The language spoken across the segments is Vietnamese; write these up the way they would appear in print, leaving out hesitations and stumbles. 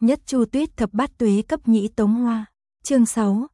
Nhất Chu Tuyết thập bát tuế cấp nhĩ tống hoa. Chương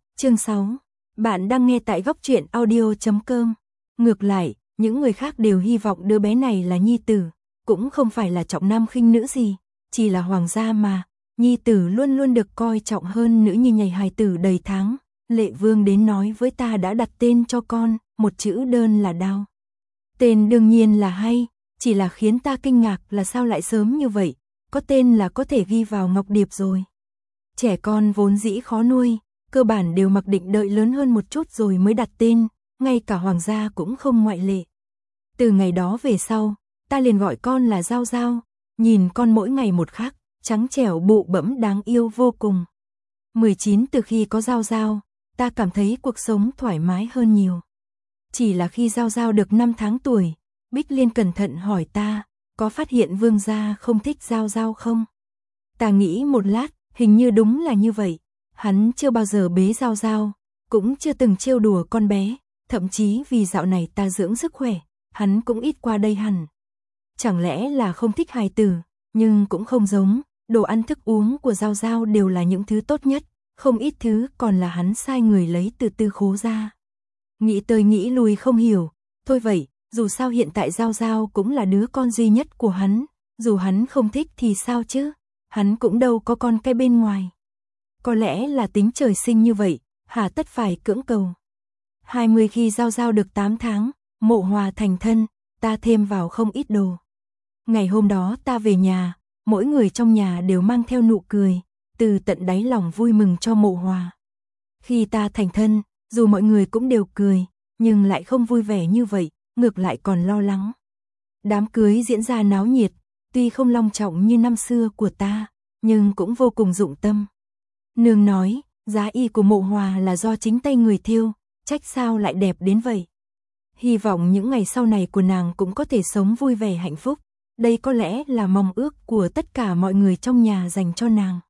6. Bạn đang nghe tại góc truyện audio.com. Ngược lại, những người khác đều hy vọng đứa bé này là nhi tử, cũng không phải là trọng nam khinh nữ gì, chỉ là hoàng gia mà, nhi tử luôn luôn được coi trọng hơn nữ như nhảy hài tử đầy tháng. Lệ Vương đến nói với ta đã đặt tên cho con, một chữ đơn là Đao. Tên đương nhiên là hay, chỉ là khiến ta kinh ngạc là sao lại sớm như vậy, có tên là có thể ghi vào ngọc điệp rồi. Trẻ con vốn dĩ khó nuôi, cơ bản đều mặc định đợi lớn hơn một chút rồi mới đặt tên, ngay cả hoàng gia cũng không ngoại lệ. Từ ngày đó về sau, ta liền gọi con là Giao Giao, nhìn con mỗi ngày một khác, trắng trẻo bụ bẫm đáng yêu vô cùng. 19 từ khi có Giao Giao, ta cảm thấy cuộc sống thoải mái hơn nhiều. Chỉ là khi Giao Giao được 5 tháng tuổi, Bích Liên cẩn thận hỏi ta, có phát hiện Vương gia không thích Giao Giao không? Ta nghĩ một lát, hình như đúng là như vậy. Hắn chưa bao giờ bế Giao Giao, cũng chưa từng trêu đùa con bé, thậm chí vì dạo này ta dưỡng sức khỏe, hắn cũng ít qua đây hẳn. Chẳng lẽ là không thích hài tử, nhưng cũng không giống, đồ ăn thức uống của Giao Giao đều là những thứ tốt nhất, không ít thứ còn là hắn sai người lấy từ Tư Khố ra. Nghĩ tới nghĩ lui không hiểu, thôi vậy, dù sao hiện tại Giao Giao cũng là đứa con duy nhất của hắn, dù hắn không thích thì sao chứ, hắn cũng đâu có con cái bên ngoài. Có lẽ là tính trời sinh như vậy, hà tất phải cưỡng cầu. 20 khi Giao Giao được 8 tháng, Mộ Hòa thành thân, ta thêm vào không ít đồ. Ngày hôm đó ta về nhà, mỗi người trong nhà đều mang theo nụ cười, từ tận đáy lòng vui mừng cho Mộ Hòa. Khi ta thành thân, dù mọi người cũng đều cười, nhưng lại không vui vẻ như vậy, ngược lại còn lo lắng. Đám cưới diễn ra náo nhiệt, tuy không long trọng như năm xưa của ta, nhưng cũng vô cùng dụng tâm. Nương nói, giá y của Mộ Hòa là do chính tay người thêu, trách sao lại đẹp đến vậy. Hy vọng những ngày sau này của nàng cũng có thể sống vui vẻ hạnh phúc, đây có lẽ là mong ước của tất cả mọi người trong nhà dành cho nàng.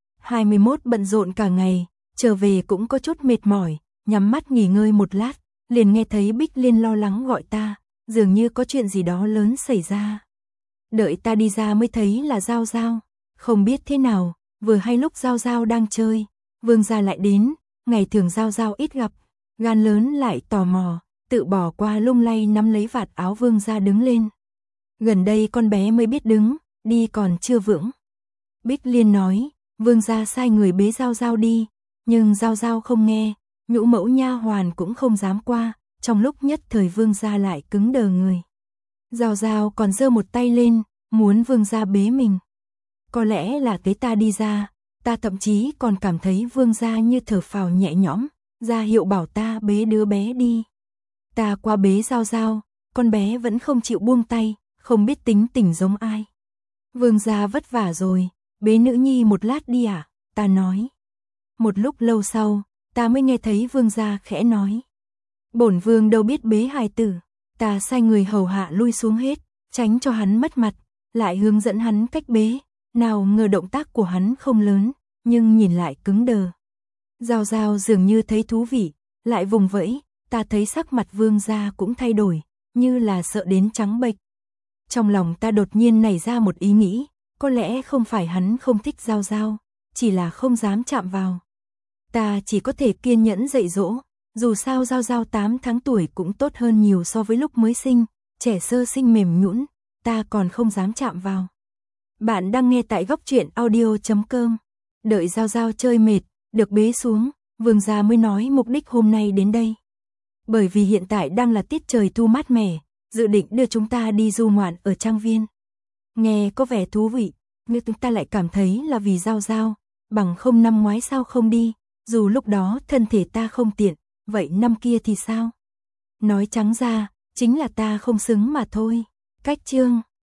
21 bận rộn cả ngày, trở về cũng có chút mệt mỏi, nhắm mắt nghỉ ngơi một lát, liền nghe thấy Bích Liên lo lắng gọi ta, dường như có chuyện gì đó lớn xảy ra. Đợi ta đi ra mới thấy là Giao Giao, không biết thế nào, vừa hay lúc Giao Giao đang chơi, Vương gia lại đến, ngày thường Giao Giao ít gặp, gan lớn lại tò mò, tự bỏ qua lung lay nắm lấy vạt áo Vương gia đứng lên. Gần đây con bé mới biết đứng, đi còn chưa vững. Bích Liên nói, Vương gia sai người bế Giao Giao đi, nhưng Giao Giao không nghe, nhũ mẫu nha hoàn cũng không dám qua, trong lúc nhất thời Vương gia lại cứng đờ người. Giao Giao còn giơ một tay lên, muốn Vương gia bế mình. Có lẽ là tới ta đi ra, ta thậm chí còn cảm thấy Vương gia như thở phào nhẹ nhõm, ra hiệu bảo ta bế đứa bé đi. Ta qua bế Giao Giao, con bé vẫn không chịu buông tay, không biết tính tình giống ai. Vương gia vất vả rồi, bế nữ nhi một lát đi à, ta nói. Một lúc lâu sau, ta mới nghe thấy Vương gia khẽ nói. Bổn Vương đâu biết bế hài tử, ta sai người hầu hạ lui xuống hết, tránh cho hắn mất mặt, lại hướng dẫn hắn cách bế, nào ngờ động tác của hắn không lớn, nhưng nhìn lại cứng đờ. Giao Giao dường như thấy thú vị, lại vùng vẫy, ta thấy sắc mặt Vương gia cũng thay đổi, như là sợ đến trắng bệch. Trong lòng ta đột nhiên nảy ra một ý nghĩ, có lẽ không phải hắn không thích Giao Giao, chỉ là không dám chạm vào. Ta chỉ có thể kiên nhẫn dạy dỗ, dù sao Giao Giao 8 tháng tuổi cũng tốt hơn nhiều so với lúc mới sinh, trẻ sơ sinh mềm nhũn, ta còn không dám chạm vào. Bạn đang nghe tại góc truyện audio.com. Đợi Giao Giao chơi mệt, được bế xuống, Vương gia mới nói mục đích hôm nay đến đây. Bởi vì hiện tại đang là tiết trời thu mát mẻ, dự định đưa chúng ta đi du ngoạn ở trang viên. Nghe có vẻ thú vị, nhưng ta lại cảm thấy là vì Giao Giao, bằng không năm ngoái sao không đi, dù lúc đó thân thể ta không tiện, vậy năm kia thì sao? Nói trắng ra, chính là ta không xứng mà thôi. Cách chương